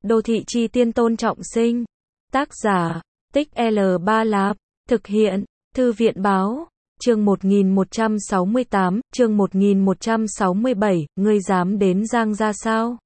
Đô thị chi tiên Tôn Trọng Sinh. Tác giả, Tích L3 Lạp. Thực hiện, Thư viện báo. Chương 1168, chương 1167, ngươi dám đến Giang gia sao?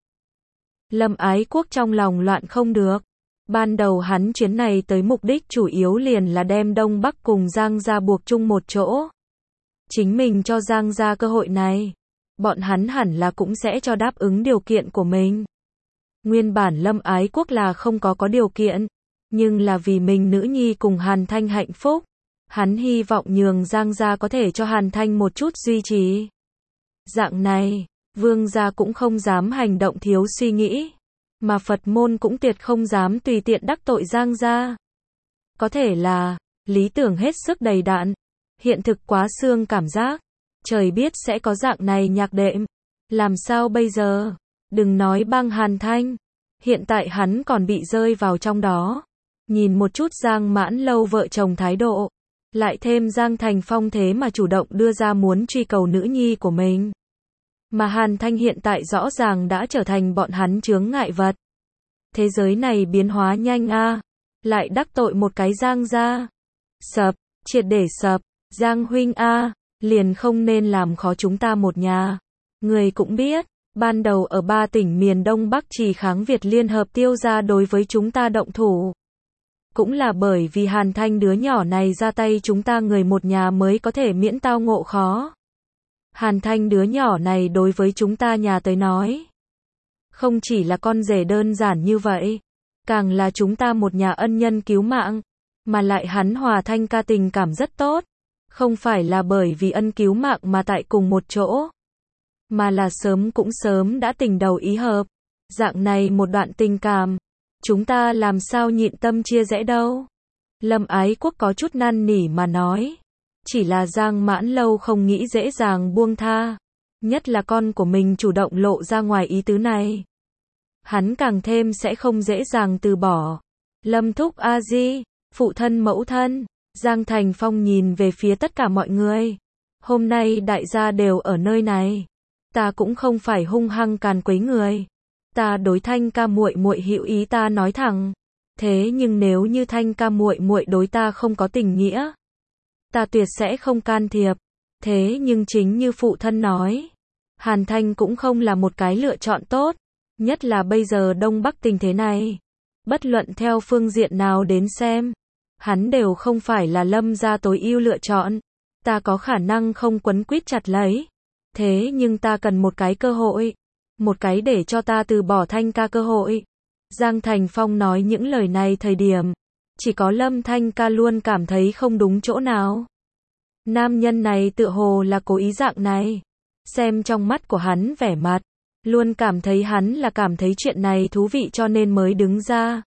Lâm Ái Quốc trong lòng loạn không được. Ban đầu hắn chuyến này tới mục đích chủ yếu liền là đem Đông Bắc cùng Giang gia buộc chung một chỗ. Chính mình cho Giang gia cơ hội này, bọn hắn hẳn là cũng sẽ cho đáp ứng điều kiện của mình. Nguyên bản Lâm Ái Quốc là không có điều kiện, nhưng là vì mình nữ nhi cùng Hàn Thanh hạnh phúc, hắn hy vọng nhường Giang gia có thể cho Hàn Thanh một chút duy trì. Dạng này, Vương gia cũng không dám hành động thiếu suy nghĩ, mà Phật môn cũng tuyệt không dám tùy tiện đắc tội Giang gia. Có thể là, lý tưởng hết sức đầy đặn, hiện thực quá xương cảm giác, trời biết sẽ có dạng này nhạc đệm, làm sao bây giờ? Đừng nói băng Hàn Thanh, hiện tại hắn còn bị rơi vào trong đó. Nhìn một chút Giang Mãn Lâu vợ chồng thái độ, lại thêm Giang Thành Phong thế mà chủ động đưa ra muốn truy cầu nữ nhi của mình. Mà Hàn Thanh hiện tại rõ ràng đã trở thành bọn hắn chướng ngại vật. Thế giới này biến hóa nhanh a, lại đắc tội một cái Giang gia. Sập, triệt để sập, Giang huynh a, liền không nên làm khó chúng ta một nhà. Người cũng biết, ban đầu ở 3 tỉnh miền Đông Bắc chỉ kháng Việt liên hợp Tiêu gia đối với chúng ta động thủ. Cũng là bởi vì Hàn Thanh đứa nhỏ này ra tay chúng ta người một nhà mới có thể miễn tao ngộ khó. Hàn Thanh đứa nhỏ này đối với chúng ta nhà tới nói, không chỉ là con rể đơn giản như vậy, càng là chúng ta một nhà ân nhân cứu mạng, mà lại hắn Hòa Thanh ca tình cảm rất tốt, không phải là bởi vì ân cứu mạng mà tại cùng một chỗ, mà là sớm cũng sớm đã tình đầu ý hợp. Dạng này một đoạn tình cảm, chúng ta làm sao nhịn tâm chia rẽ đâu. Lâm Ái Quốc có chút năn nỉ mà nói, chỉ là Giang Mãn Lâu không nghĩ dễ dàng buông tha, nhất là con của mình chủ động lộ ra ngoài ý tứ này, hắn càng thêm sẽ không dễ dàng từ bỏ. Lâm thúc a di, phụ thân mẫu thân, Giang Thành Phong nhìn về phía tất cả mọi người. Hôm nay đại gia đều ở nơi này, ta cũng không phải hung hăng càn quấy người. Ta đối Thanh ca muội muội hữu ý ta nói thẳng. Thế nhưng nếu như Thanh ca muội muội đối ta không có tình nghĩa, ta tuyệt sẽ không can thiệp. Thế nhưng chính như phụ thân nói, Hàn Thanh cũng không là một cái lựa chọn tốt, nhất là bây giờ Đông Bắc tình thế này. Bất luận theo phương diện nào đến xem, hắn đều không phải là Lâm gia tối ưu lựa chọn. Ta có khả năng không quấn quýt chặt lấy, thế nhưng ta cần một cái cơ hội, một cái để cho ta từ bỏ Thanh ca cơ hội. Giang Thành Phong nói những lời này thời điểm, chỉ có Lâm Thanh ca luôn cảm thấy không đúng chỗ nào. Nam nhân này tựa hồ là cố ý dạng này. Xem trong mắt của hắn vẻ mặt, luôn cảm thấy hắn là cảm thấy chuyện này thú vị cho nên mới đứng ra.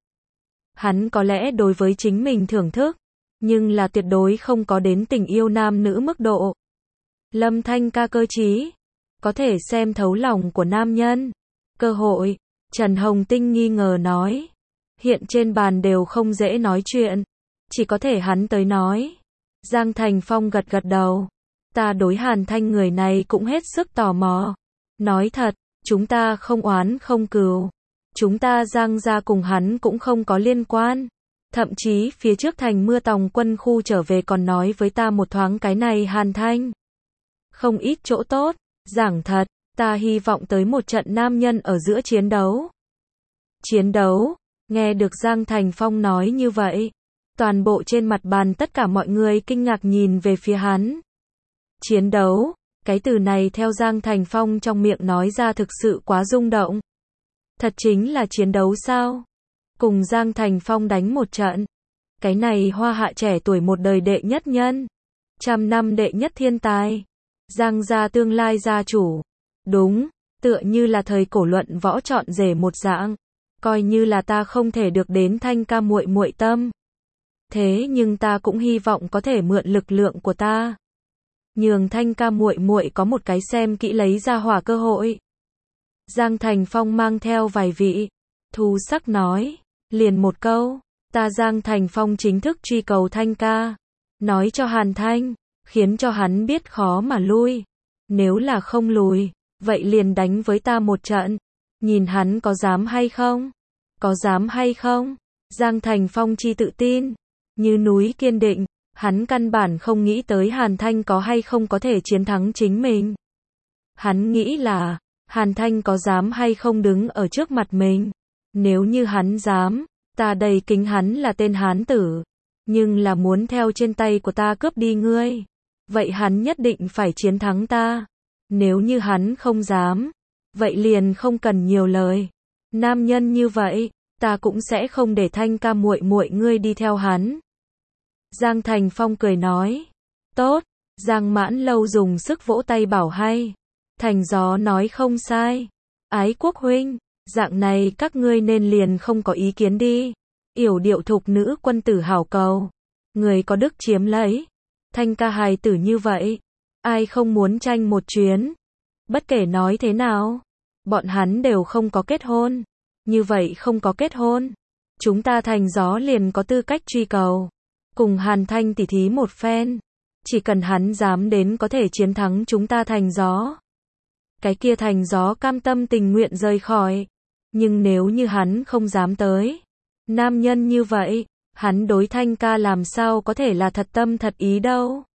Hắn có lẽ đối với chính mình thưởng thức, nhưng là tuyệt đối không có đến tình yêu nam nữ mức độ. Lâm Thanh ca cơ trí, có thể xem thấu lòng của nam nhân. Cơ hội, Trần Hồng Tinh nghi ngờ nói. Hiện trên bàn đều không dễ nói chuyện, chỉ có thể hắn tới nói. Giang Thành Phong gật gật đầu. Ta đối Hàn Thanh người này cũng hết sức tò mò. Nói thật, chúng ta không oán không cừu. Chúng ta Giang gia cùng hắn cũng không có liên quan. Thậm chí phía trước thành mưa tòng quân khu trở về còn nói với ta một thoáng cái này Hàn Thanh. Không ít chỗ tốt, giảng thật, ta hy vọng tới một trận nam nhân ở giữa chiến đấu. Chiến đấu, nghe được Giang Thành Phong nói như vậy, toàn bộ trên mặt bàn tất cả mọi người kinh ngạc nhìn về phía hắn. Chiến đấu, cái từ này theo Giang Thành Phong trong miệng nói ra thực sự quá rung động. Thật chính là chiến đấu sao? Cùng Giang Thành Phong đánh một trận. Cái này hoa hạ trẻ tuổi một đời đệ nhất nhân, 100 năm đệ nhất thiên tài, Giang gia tương lai gia chủ. Đúng, tựa như là thời cổ luận võ chọn rể một dạng, coi như là ta không thể được đến Thanh ca muội muội tâm. Thế nhưng ta cũng hy vọng có thể mượn lực lượng của ta, nhường Thanh ca muội muội có một cái xem kỹ lấy ra hỏa cơ hội. Giang Thành Phong mang theo vài vị thú sắc nói, liền một câu, ta Giang Thành Phong chính thức truy cầu Thanh ca, nói cho Hàn Thanh, khiến cho hắn biết khó mà lui. Nếu là không lùi, vậy liền đánh với ta một trận, nhìn hắn có dám hay không. có dám hay không? Giang Thành Phong chi tự tin, như núi kiên định, hắn căn bản không nghĩ tới Hàn Thanh có hay không có thể chiến thắng chính mình. Hắn nghĩ là, Hàn Thanh có dám hay không đứng ở trước mặt mình. Nếu như hắn dám, ta đầy kính hắn là tên hán tử. Nhưng là muốn theo trên tay của ta cướp đi ngươi. Vậy hắn nhất định phải chiến thắng ta. Nếu như hắn không dám, vậy liền không cần nhiều lời. Nam nhân như vậy, ta cũng sẽ không để Thanh ca muội muội ngươi đi theo hắn. Giang Thành Phong cười nói. Tốt, Giang Mãn Lâu dùng sức vỗ tay bảo hay. Thành Gió nói không sai. Ái Quốc huynh, dạng này các ngươi nên liền không có ý kiến đi. Yểu điệu thục nữ quân tử hảo cầu. Người có đức chiếm lấy. Thanh ca hài tử như vậy. Ai không muốn tranh một chuyến. Bất kể nói thế nào. Bọn hắn đều không có kết hôn. Như vậy không có kết hôn. Chúng ta Thành Gió liền có tư cách truy cầu. Cùng Hàn Thanh tỉ thí một phen. Chỉ cần hắn dám đến có thể chiến thắng chúng ta Thành Gió. Cái kia Thành Gió cam tâm tình nguyện rời khỏi. Nhưng nếu như hắn không dám tới. Nam nhân như vậy, hắn đối Thanh ca làm sao có thể là thật tâm thật ý đâu.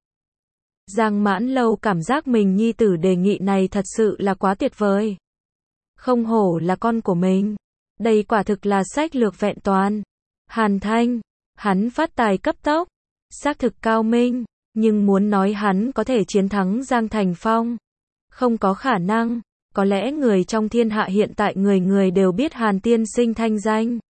Giang Mãn Lâu cảm giác mình nhi tử đề nghị này thật sự là quá tuyệt vời. Không hổ là con của mình. Đây quả thực là sách lược vẹn toàn. Hàn Thanh, hắn phát tài cấp tốc, xác thực cao minh, nhưng muốn nói hắn có thể chiến thắng Giang Thành Phong. Không có khả năng, có lẽ người trong thiên hạ hiện tại người người đều biết Hàn tiên sinh thanh danh.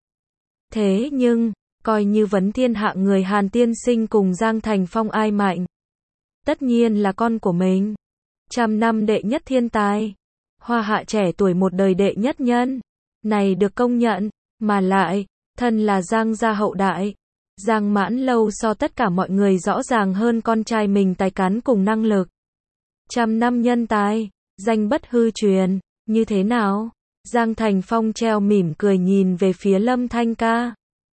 Thế nhưng, coi như vấn thiên hạ người Hàn tiên sinh cùng Giang Thành Phong ai mạnh. Tất nhiên là con của mình. 100 năm đệ nhất thiên tài. Hoa hạ trẻ tuổi một đời đệ nhất nhân. Này được công nhận, mà lại, thân là Giang gia hậu đại. Giang Mãn Lâu so tất cả mọi người rõ ràng hơn con trai mình tài cán cùng năng lực. 100 năm nhân tài, danh bất hư truyền, như thế nào? Giang Thành Phong treo mỉm cười nhìn về phía Lâm Thanh ca.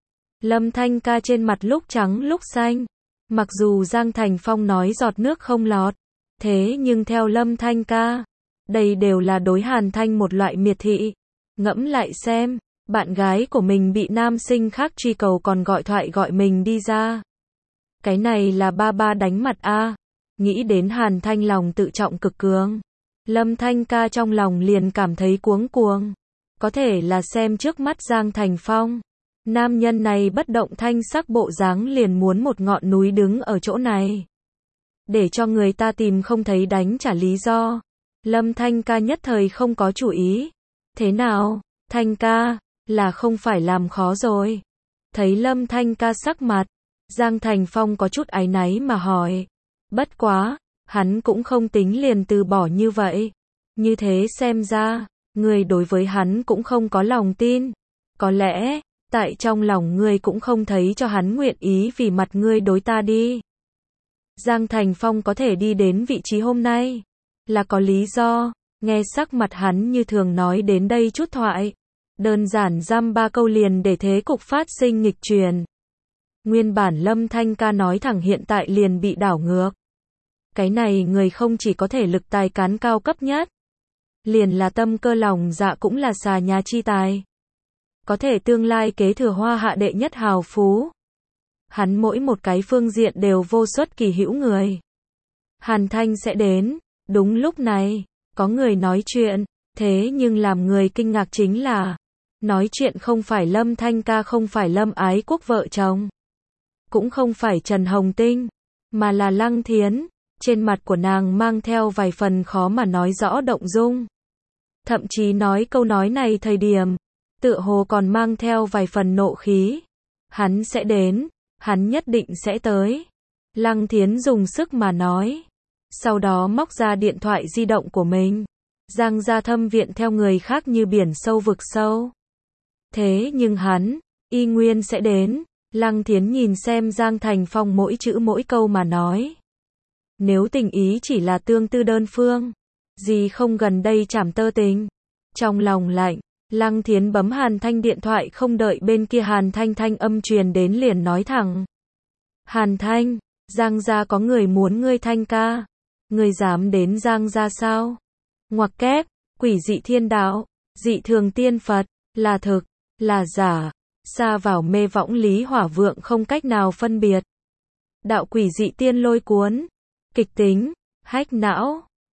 Lâm Thanh ca trên mặt lúc trắng lúc xanh. Mặc dù Giang Thành Phong nói giọt nước không lọt, thế nhưng theo Lâm Thanh ca, đây đều là đối Hàn Thanh một loại miệt thị. Ngẫm lại xem, bạn gái của mình bị nam sinh khác truy cầu còn gọi thoại gọi mình đi ra. Cái này là ba ba đánh mặt a. Nghĩ đến Hàn Thanh lòng tự trọng cực cường. Lâm Thanh ca trong lòng liền cảm thấy cuống cuồng. Có thể là xem trước mắt Giang Thành Phong. Nam nhân này bất động thanh sắc bộ dáng liền muốn một ngọn núi đứng ở chỗ này. Để cho người ta tìm không thấy đánh trả lý do. Lâm Thanh ca nhất thời không có chủ ý. Thế nào, Thanh ca, là không phải làm khó rồi. Thấy Lâm Thanh ca sắc mặt, Giang Thành Phong có chút áy náy mà hỏi. Bất quá, hắn cũng không tính liền từ bỏ như vậy. Như thế xem ra, người đối với hắn cũng không có lòng tin. Có lẽ, tại trong lòng ngươi cũng không thấy cho hắn nguyện ý vì mặt ngươi đối ta đi. Giang Thành Phong có thể đi đến vị trí hôm nay, là có lý do. Nghe sắc mặt hắn như thường nói đến đây chút thoại. Đơn giản dăm ba câu liền để thế cục phát sinh nghịch truyền. Nguyên bản Lâm Thanh ca nói thẳng hiện tại liền bị đảo ngược. Cái này người không chỉ có thể lực tài cán cao cấp nhất. Liền là tâm cơ lòng dạ cũng là xà nhà chi tài. Có thể tương lai kế thừa hoa hạ đệ nhất hào phú. Hắn mỗi một cái phương diện đều vô xuất kỳ hữu người. Hàn Thanh sẽ đến. Đúng lúc này, có người nói chuyện. Thế nhưng làm người kinh ngạc chính là, nói chuyện không phải Lâm Thanh ca, không phải Lâm Ái Quốc vợ chồng. Cũng không phải Trần Hồng Tinh, mà là Lăng Thiến. Trên mặt của nàng mang theo vài phần khó mà nói rõ động dung. Thậm chí nói câu nói này thời điểm, tựa hồ còn mang theo vài phần nộ khí. Hắn sẽ đến, hắn nhất định sẽ tới. Lăng Thiến dùng sức mà nói. Sau đó móc ra điện thoại di động của mình. Giang gia thâm viện theo người khác như biển sâu vực sâu. Thế nhưng hắn, y nguyên sẽ đến. Lăng Thiến nhìn xem Giang Thành Phong mỗi chữ mỗi câu mà nói. Nếu tình ý chỉ là tương tư đơn phương, gì không gần đây chảm tơ tình. Trong lòng lạnh, Lăng Thiến bấm Hàn Thanh điện thoại không đợi bên kia Hàn Thanh thanh âm truyền đến liền nói thẳng. Hàn Thanh, Giang gia có người muốn ngươi Thanh ca. Ngươi dám đến Giang gia sao? Ngoặc kép, quỷ dị thiên đạo, dị thường tiên Phật, là thực. là giả, sa vào mê võng Lý Hỏa Vượng không cách nào phân biệt. Đạo quỷ dị tiên lôi cuốn, kịch tính, hack não.